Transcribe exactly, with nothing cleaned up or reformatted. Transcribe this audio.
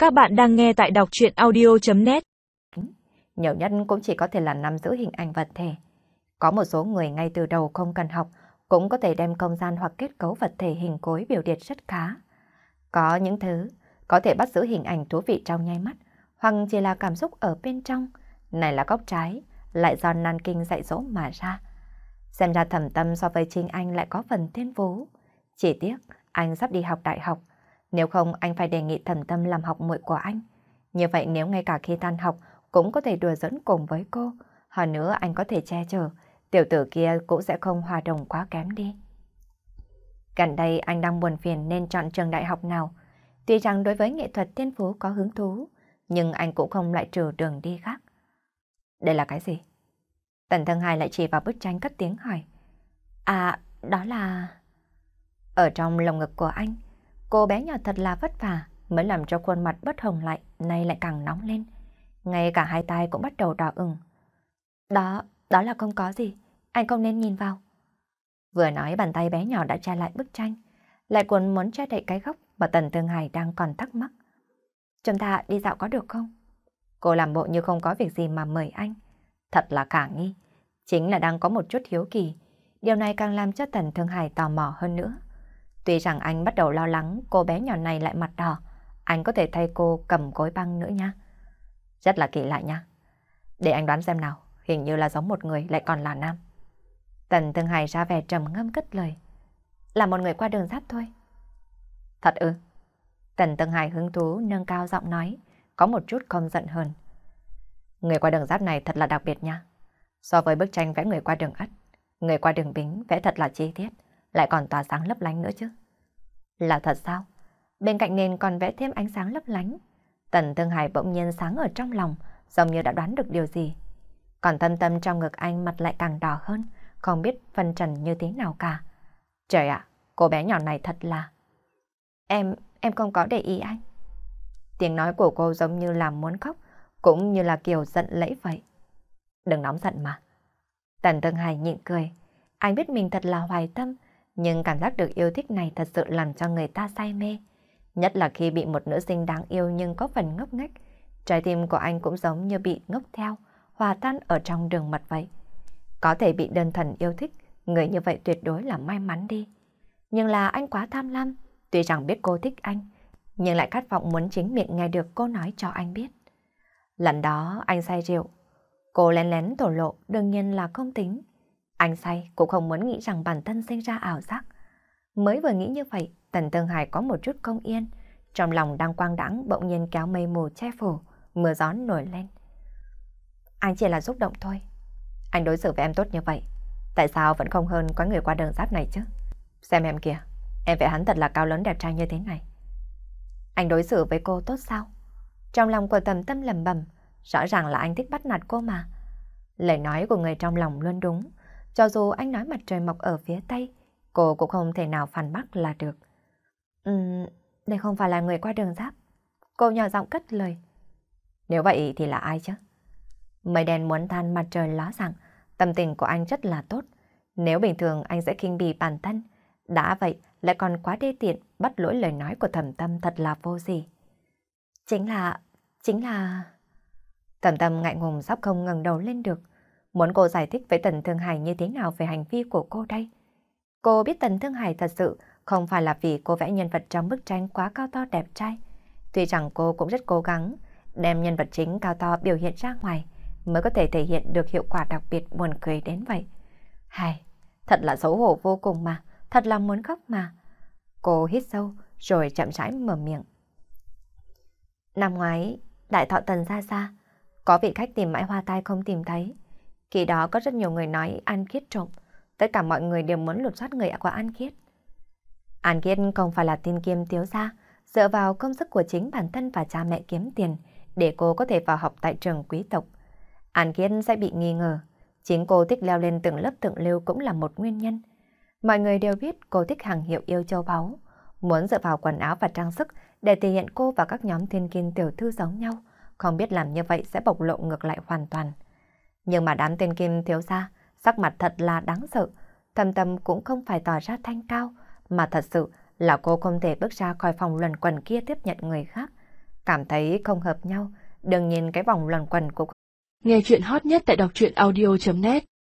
Các bạn đang nghe tại đọc truyện audio chấm net. Nhiều nhất cũng chỉ có thể là nắm giữ hình ảnh vật thể. Có một số người ngay từ đầu không cần học cũng có thể đem không gian hoặc kết cấu vật thể hình khối biểu hiện rất khá. Có những thứ có thể bắt giữ hình ảnh thú vị trong nháy mắt, hoặc chỉ là cảm xúc ở bên trong. Này là góc trái, lại do Nan Kinh dạy dỗ mà ra. Xem ra Thẩm Tâm so với chính anh lại có phần thiên phú. Chỉ tiếc, anh sắp đi học đại học. Nếu không, anh phải đề nghị Thẩm Tâm làm học muội của anh. Như vậy nếu ngay cả khi tan học cũng có thể đùa giỡn cùng với cô. Hơn nữa anh có thể che chở, tiểu tử kia cũng sẽ không hòa đồng quá kém đi. Gần đây anh đang buồn phiền nên chọn trường đại học nào. Tuy rằng đối với nghệ thuật thiên phú có hứng thú, nhưng anh cũng không loại trừ đường đi khác. Đây là cái gì? Tần Thương Hải lại chỉ vào bức tranh cất tiếng hỏi. À, đó là... Ở trong lồng ngực của anh, cô bé nhỏ thật là vất vả mới làm cho khuôn mặt bất hồng lại, nay lại càng nóng lên. Ngay cả hai tay cũng bắt đầu đỏ ửng. Đó, đó là không có gì, anh không nên nhìn vào. Vừa nói bàn tay bé nhỏ đã che lại bức tranh, lại còn muốn che đậy cái góc mà Tần Thương Hải đang còn thắc mắc. Chúng ta đi dạo có được không? Cô làm bộ như không có việc gì mà mời anh. Thật là khả nghi, chính là đang có một chút hiếu kỳ. Điều này càng làm cho Tần Thương Hải tò mò hơn nữa. Tuy rằng anh bắt đầu lo lắng cô bé nhỏ này lại mặt đỏ, anh có thể thay cô cầm gối băng nữa nha. Rất là kỳ lạ nha. Để anh đoán xem nào, hình như là giống một người lại còn là nam. Tần Thương Hải ra vẻ trầm ngâm cất lời. Là một người qua đường giáp thôi. Thật ư? Tần Thương Hải hứng thú nâng cao giọng nói, có một chút không giận hơn. Người qua đường giáp này thật là đặc biệt nha. So với bức tranh vẽ người qua đường ất, người qua đường Bính vẽ thật là chi tiết, lại còn tỏa sáng lấp lánh nữa chứ. Là thật sao? Bên cạnh nền còn vẽ thêm ánh sáng lấp lánh. Tần Thương Hải bỗng nhiên sáng ở trong lòng, giống như đã đoán được điều gì. Còn Tâm Tâm trong ngực anh mặt lại càng đỏ hơn, không biết phân trần như thế nào cả. Trời ạ, cô bé nhỏ này thật là... Em, em không có để ý anh. Tiếng nói của cô giống như là muốn khóc, cũng như là kiểu giận lẫy vậy. Đừng nóng giận mà. Tần Thương Hải nhịn cười. Anh biết mình thật là hoài tâm, nhưng cảm giác được yêu thích này thật sự làm cho người ta say mê. Nhất là khi bị một nữ sinh đáng yêu nhưng có phần ngốc nghếch. Trái tim của anh cũng giống như bị ngốc theo, hòa tan ở trong đường mật vậy. Có thể bị đơn thuần yêu thích, người như vậy tuyệt đối là may mắn đi. Nhưng là anh quá tham lam, tuy rằng biết cô thích anh, nhưng lại khát vọng muốn chính miệng nghe được cô nói cho anh biết. Lần đó anh say rượu, cô lén lén thổ lộ đương nhiên là không tính. Anh say cũng không muốn nghĩ rằng bản thân sinh ra ảo giác. Mới vừa nghĩ như vậy, Tần Thương Hải có một chút không yên, trong lòng đang quang đãng bỗng nhiên kéo mây mù che phủ, mưa gió nổi lên. Anh chỉ là xúc động thôi. Anh đối xử với em tốt như vậy, tại sao vẫn không hơn có người qua đường giáp này chứ? Xem em kìa, em vẽ hắn thật là cao lớn đẹp trai như thế này. Anh đối xử với cô tốt sao? Trong lòng của Tầm Tâm lẩm bẩm, rõ ràng là anh thích bắt nạt cô mà. Lời nói của người trong lòng luôn đúng, cho dù anh nói mặt trời mọc ở phía Tây, cô cũng không thể nào phản bác là được. Ừm, đây không phải là người qua đường giáp. Cô nhỏ giọng cất lời. Nếu vậy thì là ai chứ? Mây đen muốn than mặt trời ló dạng, tâm tình của anh rất là tốt. Nếu bình thường anh sẽ khinh bỉ bản thân, đã vậy lại còn quá đê tiện, bắt lỗi lời nói của Thẩm Tâm thật là vô gì. Chính là, chính là... Thẩm Tâm ngại ngùng sắp không ngẩng đầu lên được. Muốn cô giải thích với Tần Thương Hải như thế nào về hành vi của cô đây? Cô biết Tần Thương Hải thật sự không phải là vì cô vẽ nhân vật trong bức tranh quá cao to đẹp trai. Tuy rằng cô cũng rất cố gắng đem nhân vật chính cao to biểu hiện ra ngoài mới có thể thể hiện được hiệu quả đặc biệt buồn cười đến vậy. Hay, thật là xấu hổ vô cùng mà, thật là muốn khóc mà. Cô hít sâu rồi chậm rãi mở miệng. Năm ngoái, đại thọ Tần ra xa, có vị khách tìm mãi hoa tai không tìm thấy. Khi đó có rất nhiều người nói An Khiết trộm. Tất cả mọi người đều muốn lục soát người của An Khiết. An Khiết không phải là tiên kiêm tiếu gia, dựa vào công sức của chính bản thân và cha mẹ kiếm tiền để cô có thể vào học tại trường quý tộc. An Khiết sẽ bị nghi ngờ. Chính cô thích leo lên từng lớp thượng lưu cũng là một nguyên nhân. Mọi người đều biết cô thích hàng hiệu yêu châu báu, muốn dựa vào quần áo và trang sức để thể hiện cô và các nhóm thiên kim tiểu thư giống nhau. Không biết làm như vậy sẽ bộc lộ ngược lại hoàn toàn. Nhưng mà đám tên kim thiếu gia, sắc mặt thật là đáng sợ. Thầm Tâm cũng không phải tỏ ra thanh cao, mà thật sự là cô không thể bước ra khỏi phòng luẩn quẩn kia tiếp nhận người khác. cảm thấy không hợp nhau. Đương nhiên cái vòng luẩn quẩn của Nghe chuyện hot nhất tại đọc truyện audio chấm net